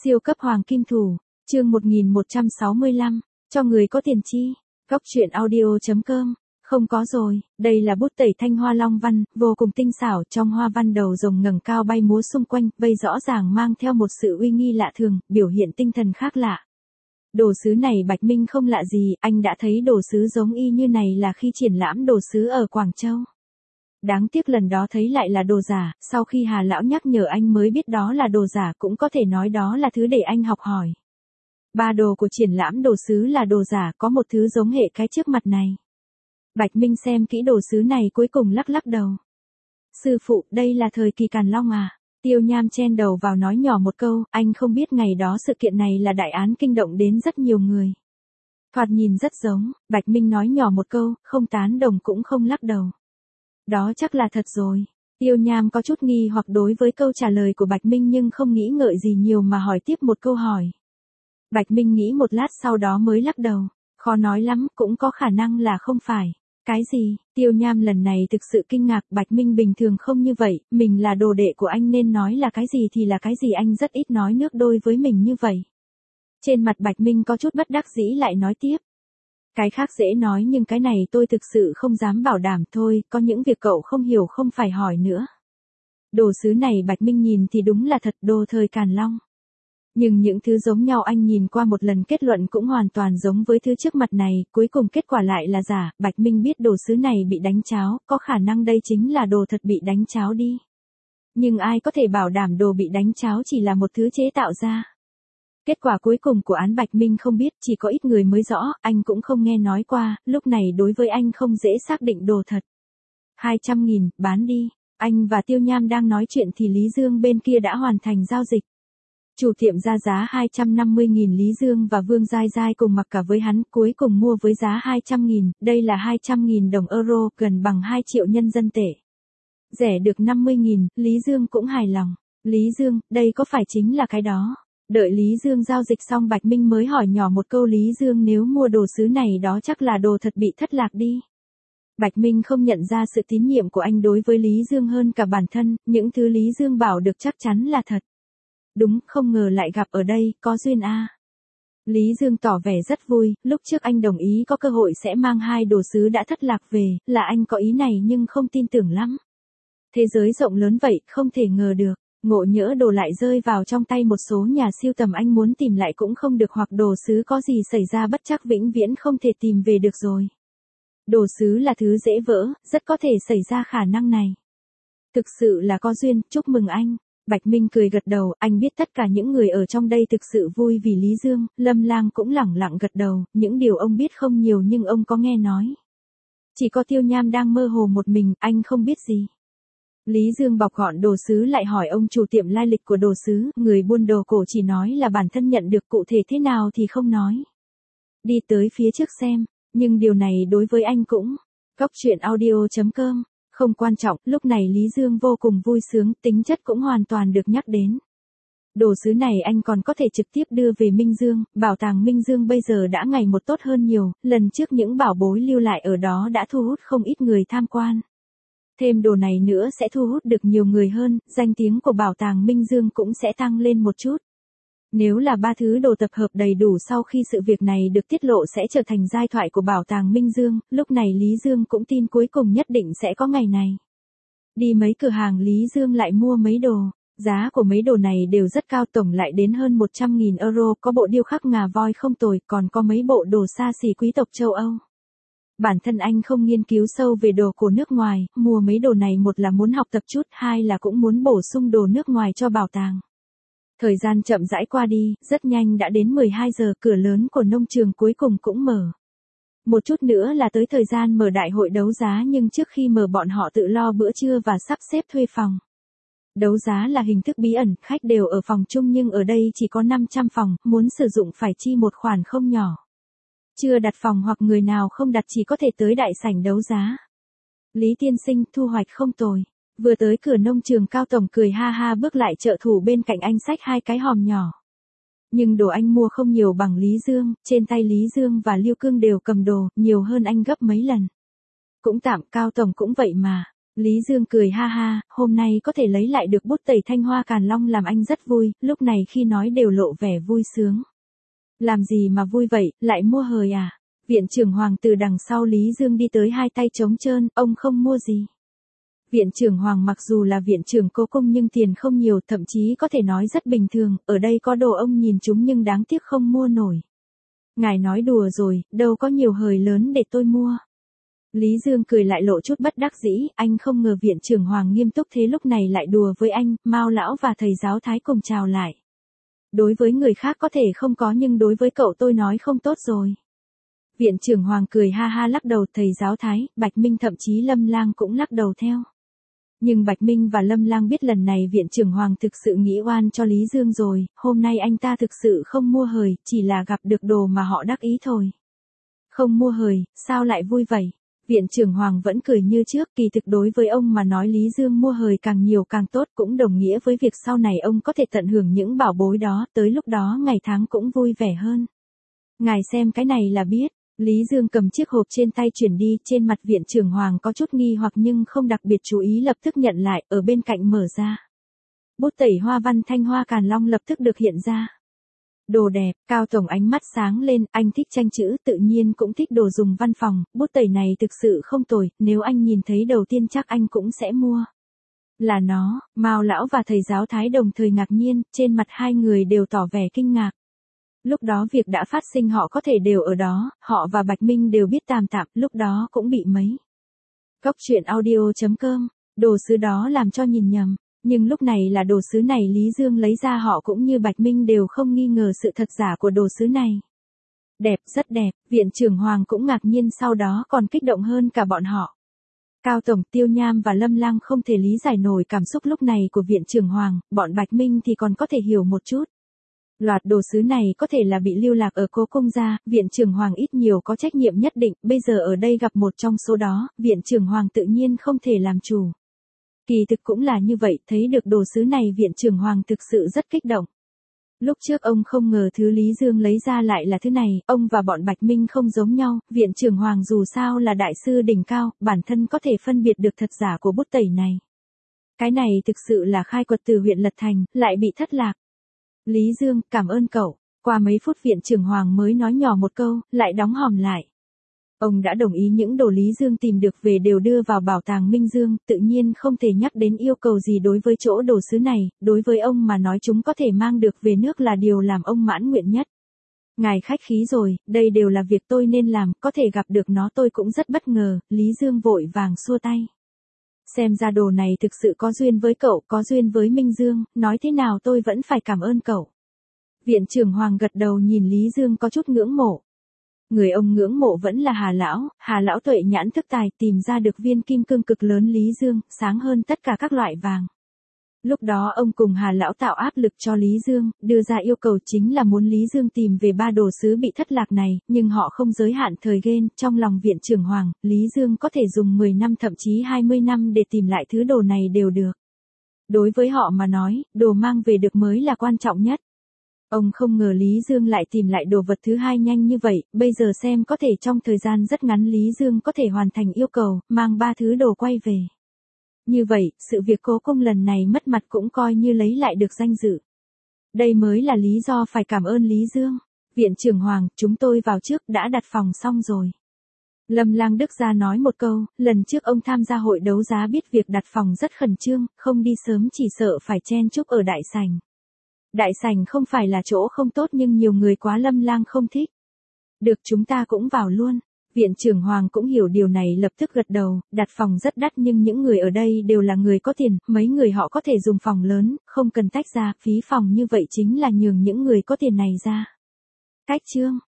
Siêu cấp hoàng kim thủ, chương 1165, cho người có tiền chi. Góc truyện audio.com. Không có rồi, đây là bút tẩy thanh hoa long văn, vô cùng tinh xảo, trong hoa văn đầu rồng ngẩng cao bay múa xung quanh, vây rõ ràng mang theo một sự uy nghi lạ thường, biểu hiện tinh thần khác lạ. Đồ sứ này Bạch Minh không lạ gì, anh đã thấy đồ sứ giống y như này là khi triển lãm đồ sứ ở Quảng Châu. Đáng tiếc lần đó thấy lại là đồ giả, sau khi Hà Lão nhắc nhở anh mới biết đó là đồ giả, cũng có thể nói đó là thứ để anh học hỏi. Ba đồ của triển lãm đồ sứ là đồ giả, có một thứ giống hệ cái trước mặt này. Bạch Minh xem kỹ đồ sứ này cuối cùng lắc lắc đầu. Sư phụ, đây là thời kỳ Càn Long à? Tiêu Nham chen đầu vào nói nhỏ một câu, anh không biết ngày đó sự kiện này là đại án kinh động đến rất nhiều người. Thoạt nhìn rất giống, Bạch Minh nói nhỏ một câu, không tán đồng cũng không lắc đầu. Đó chắc là thật rồi. Tiêu Nham có chút nghi hoặc đối với câu trả lời của Bạch Minh nhưng không nghĩ ngợi gì nhiều mà hỏi tiếp một câu hỏi. Bạch Minh nghĩ một lát sau đó mới lắc đầu. Khó nói lắm, cũng có khả năng là không phải. Cái gì? Tiêu Nham lần này thực sự kinh ngạc, Bạch Minh bình thường không như vậy, mình là đồ đệ của anh nên nói là cái gì thì là cái gì, anh rất ít nói nước đôi với mình như vậy. Trên mặt Bạch Minh có chút bất đắc dĩ lại nói tiếp. Cái khác dễ nói nhưng cái này tôi thực sự không dám bảo đảm thôi, có những việc cậu không hiểu không phải hỏi nữa. Đồ sứ này Bạch Minh nhìn thì đúng là thật, đồ thời Càn Long. Nhưng những thứ giống nhau anh nhìn qua một lần kết luận cũng hoàn toàn giống với thứ trước mặt này, cuối cùng kết quả lại là giả. Bạch Minh biết đồ sứ này bị đánh cháo, có khả năng đây chính là đồ thật bị đánh cháo đi. Nhưng ai có thể bảo đảm đồ bị đánh cháo chỉ là một thứ chế tạo ra. Kết quả cuối cùng của án Bạch Minh không biết, chỉ có ít người mới rõ, anh cũng không nghe nói qua, lúc này đối với anh không dễ xác định đồ thật. 200.000, bán đi. Anh và Tiêu Nham đang nói chuyện thì Lý Dương bên kia đã hoàn thành giao dịch. Chủ tiệm ra giá 250.000, Lý Dương và Vương Giai Giai cùng mặc cả với hắn, cuối cùng mua với giá 200.000, đây là 200.000 đồng euro, gần bằng 2 triệu nhân dân tệ. Rẻ được 50.000, Lý Dương cũng hài lòng. Lý Dương, đây có phải chính là cái đó? Đợi Lý Dương giao dịch xong Bạch Minh mới hỏi nhỏ một câu, Lý Dương nếu mua đồ sứ này đó chắc là đồ thật bị thất lạc đi. Bạch Minh không nhận ra sự tín nhiệm của anh đối với Lý Dương hơn cả bản thân, những thứ Lý Dương bảo được chắc chắn là thật. Đúng, không ngờ lại gặp ở đây, có duyên a. Lý Dương tỏ vẻ rất vui, lúc trước anh đồng ý có cơ hội sẽ mang hai đồ sứ đã thất lạc về, là anh có ý này nhưng không tin tưởng lắm. Thế giới rộng lớn vậy, không thể ngờ được. Ngộ nhỡ đồ lại rơi vào trong tay một số nhà siêu tầm, anh muốn tìm lại cũng không được, hoặc đồ sứ có gì xảy ra bất trắc vĩnh viễn không thể tìm về được rồi. Đồ sứ là thứ dễ vỡ, rất có thể xảy ra khả năng này. Thực sự là có duyên, chúc mừng anh. Bạch Minh cười gật đầu, anh biết tất cả những người ở trong đây thực sự vui vì Lý Dương, Lâm Lang cũng lẳng lặng gật đầu, những điều ông biết không nhiều nhưng ông có nghe nói. Chỉ có Tiêu Nham đang mơ hồ một mình, anh không biết gì. Lý Dương bọc gọn đồ sứ lại hỏi ông chủ tiệm lai lịch của đồ sứ, người buôn đồ cổ chỉ nói là bản thân nhận được, cụ thể thế nào thì không nói. Đi tới phía trước xem, nhưng điều này đối với anh cũng. Góc truyện audio.com. Không quan trọng, lúc này Lý Dương vô cùng vui sướng, tính chất cũng hoàn toàn được nhắc đến. Đồ sứ này anh còn có thể trực tiếp đưa về Minh Dương, bảo tàng Minh Dương bây giờ đã ngày một tốt hơn nhiều, lần trước những bảo bối lưu lại ở đó đã thu hút không ít người tham quan. Thêm đồ này nữa sẽ thu hút được nhiều người hơn, danh tiếng của bảo tàng Minh Dương cũng sẽ tăng lên một chút. Nếu là ba thứ đồ tập hợp đầy đủ sau khi sự việc này được tiết lộ sẽ trở thành giai thoại của bảo tàng Minh Dương, lúc này Lý Dương cũng tin cuối cùng nhất định sẽ có ngày này. Đi mấy cửa hàng Lý Dương lại mua mấy đồ, giá của mấy đồ này đều rất cao, tổng lại đến hơn 100.000 euro, có bộ điêu khắc ngà voi không tồi, còn có mấy bộ đồ xa xỉ quý tộc châu Âu. Bản thân anh không nghiên cứu sâu về đồ của nước ngoài, mua mấy đồ này một là muốn học tập chút, hai là cũng muốn bổ sung đồ nước ngoài cho bảo tàng. Thời gian chậm rãi qua đi, rất nhanh đã đến 12 giờ, cửa lớn của nông trường cuối cùng cũng mở. Một chút nữa là tới thời gian mở đại hội đấu giá, nhưng trước khi mở bọn họ tự lo bữa trưa và sắp xếp thuê phòng. Đấu giá là hình thức bí ẩn, khách đều ở phòng chung nhưng ở đây chỉ có 500 phòng, muốn sử dụng phải chi một khoản không nhỏ. Chưa đặt phòng hoặc người nào không đặt chỉ có thể tới đại sảnh đấu giá. Lý tiên sinh, thu hoạch không tồi. Vừa tới cửa nông trường Cao Tổng cười ha ha bước lại, trợ thủ bên cạnh anh xách hai cái hòm nhỏ. Nhưng đồ anh mua không nhiều bằng Lý Dương, trên tay Lý Dương và Lưu Cương đều cầm đồ, nhiều hơn anh gấp mấy lần. Cũng tạm, Cao Tổng cũng vậy mà. Lý Dương cười ha ha, hôm nay có thể lấy lại được bút tẩy thanh hoa càn long làm anh rất vui, lúc này khi nói đều lộ vẻ vui sướng. Làm gì mà vui vậy, lại mua hời à? Viện trưởng Hoàng từ đằng sau Lý Dương đi tới hai tay trống trơn, ông không mua gì. Viện trưởng Hoàng mặc dù là viện trưởng cố cung nhưng tiền không nhiều, thậm chí có thể nói rất bình thường, ở đây có đồ ông nhìn chúng nhưng đáng tiếc không mua nổi. Ngài nói đùa rồi, đâu có nhiều hời lớn để tôi mua. Lý Dương cười lại lộ chút bất đắc dĩ, anh không ngờ viện trưởng Hoàng nghiêm túc thế lúc này lại đùa với anh, Mao lão và thầy giáo Thái cùng chào lại. Đối với người khác có thể không có nhưng đối với cậu tôi nói không tốt rồi. Viện trưởng Hoàng cười ha ha lắc đầu, thầy giáo Thái, Bạch Minh thậm chí Lâm Lang cũng lắc đầu theo. Nhưng Bạch Minh và Lâm Lang biết lần này viện trưởng Hoàng thực sự nghĩ oan cho Lý Dương rồi, hôm nay anh ta thực sự không mua hời, chỉ là gặp được đồ mà họ đắc ý thôi. Không mua hời, sao lại vui vậy? Viện trưởng Hoàng vẫn cười như trước, kỳ thực đối với ông mà nói Lý Dương mua hời càng nhiều càng tốt cũng đồng nghĩa với việc sau này ông có thể tận hưởng những bảo bối đó, tới lúc đó ngày tháng cũng vui vẻ hơn. Ngài xem cái này là biết. Lý Dương cầm chiếc hộp trên tay chuyển đi, trên mặt viện trưởng Hoàng có chút nghi hoặc nhưng không đặc biệt chú ý lập tức nhận lại, ở bên cạnh mở ra. Bút tẩy hoa văn thanh hoa càn long lập tức được hiện ra. Đồ đẹp, Cao Tổng ánh mắt sáng lên, anh thích tranh chữ, tự nhiên cũng thích đồ dùng văn phòng, bút tẩy này thực sự không tồi, nếu anh nhìn thấy đầu tiên chắc anh cũng sẽ mua. Là nó, Mao lão và thầy giáo Thái đồng thời ngạc nhiên, trên mặt hai người đều tỏ vẻ kinh ngạc. Lúc đó việc đã phát sinh họ có thể đều ở đó, họ và Bạch Minh đều biết tạm, lúc đó cũng bị mấy. Góc truyện audio.com, đồ sứ đó làm cho nhìn nhầm, nhưng lúc này là đồ sứ này Lý Dương lấy ra họ cũng như Bạch Minh đều không nghi ngờ sự thật giả của đồ sứ này. Đẹp, rất đẹp, viện trưởng Hoàng cũng ngạc nhiên sau đó còn kích động hơn cả bọn họ. Cao Tổng, Tiêu Nham và Lâm Lang không thể lý giải nổi cảm xúc lúc này của viện trưởng Hoàng, bọn Bạch Minh thì còn có thể hiểu một chút. Loạt đồ sứ này có thể là bị lưu lạc ở cố cung gia, viện trưởng Hoàng ít nhiều có trách nhiệm nhất định, bây giờ ở đây gặp một trong số đó, viện trưởng Hoàng tự nhiên không thể làm chủ. Kỳ thực cũng là như vậy, thấy được đồ sứ này viện trưởng Hoàng thực sự rất kích động. Lúc trước ông không ngờ thứ Lý Dương lấy ra lại là thứ này, ông và bọn Bạch Minh không giống nhau, viện trưởng Hoàng dù sao là đại sư đỉnh cao, bản thân có thể phân biệt được thật giả của bút tẩy này. Cái này thực sự là khai quật từ huyện Lật Thành, lại bị thất lạc. Lý Dương, cảm ơn cậu. Qua mấy phút viện trưởng Hoàng mới nói nhỏ một câu, lại đóng hòm lại. Ông đã đồng ý những đồ Lý Dương tìm được về đều đưa vào bảo tàng Minh Dương, tự nhiên không thể nhắc đến yêu cầu gì đối với chỗ đồ sứ này, đối với ông mà nói chúng có thể mang được về nước là điều làm ông mãn nguyện nhất. Ngài khách khí rồi, đây đều là việc tôi nên làm, có thể gặp được nó tôi cũng rất bất ngờ, Lý Dương vội vàng xua tay. Xem ra đồ này thực sự có duyên với cậu, có duyên với Minh Dương, nói thế nào tôi vẫn phải cảm ơn cậu. Viện trưởng Hoàng gật đầu nhìn Lý Dương có chút ngưỡng mộ. Người ông ngưỡng mộ vẫn là Hà Lão tuệ nhãn thức tài tìm ra được viên kim cương cực lớn Lý Dương, sáng hơn tất cả các loại vàng. Lúc đó ông cùng Hà Lão tạo áp lực cho Lý Dương, đưa ra yêu cầu chính là muốn Lý Dương tìm về 3 đồ sứ bị thất lạc này, nhưng họ không giới hạn thời gian, trong lòng viện trưởng Hoàng, Lý Dương có thể dùng 10 năm thậm chí 20 năm để tìm lại thứ đồ này đều được. Đối với họ mà nói, đồ mang về được mới là quan trọng nhất. Ông không ngờ Lý Dương lại tìm lại đồ vật thứ hai nhanh như vậy, bây giờ xem có thể trong thời gian rất ngắn Lý Dương có thể hoàn thành yêu cầu, mang 3 thứ đồ quay về. Như vậy, sự việc cố cung lần này mất mặt cũng coi như lấy lại được danh dự. Đây mới là lý do phải cảm ơn Lý Dương. Viện trưởng Hoàng, chúng tôi vào trước đã đặt phòng xong rồi. Lâm Lang Đức ra nói một câu, lần trước ông tham gia hội đấu giá biết việc đặt phòng rất khẩn trương, không đi sớm chỉ sợ phải chen chúc ở đại sảnh. Đại sảnh không phải là chỗ không tốt nhưng nhiều người quá Lâm Lang không thích. Được chúng ta cũng vào luôn. Viện trưởng Hoàng cũng hiểu điều này lập tức gật đầu, đặt phòng rất đắt nhưng những người ở đây đều là người có tiền, mấy người họ có thể dùng phòng lớn, không cần tách ra, phí phòng như vậy chính là nhường những người có tiền này ra. Cách chương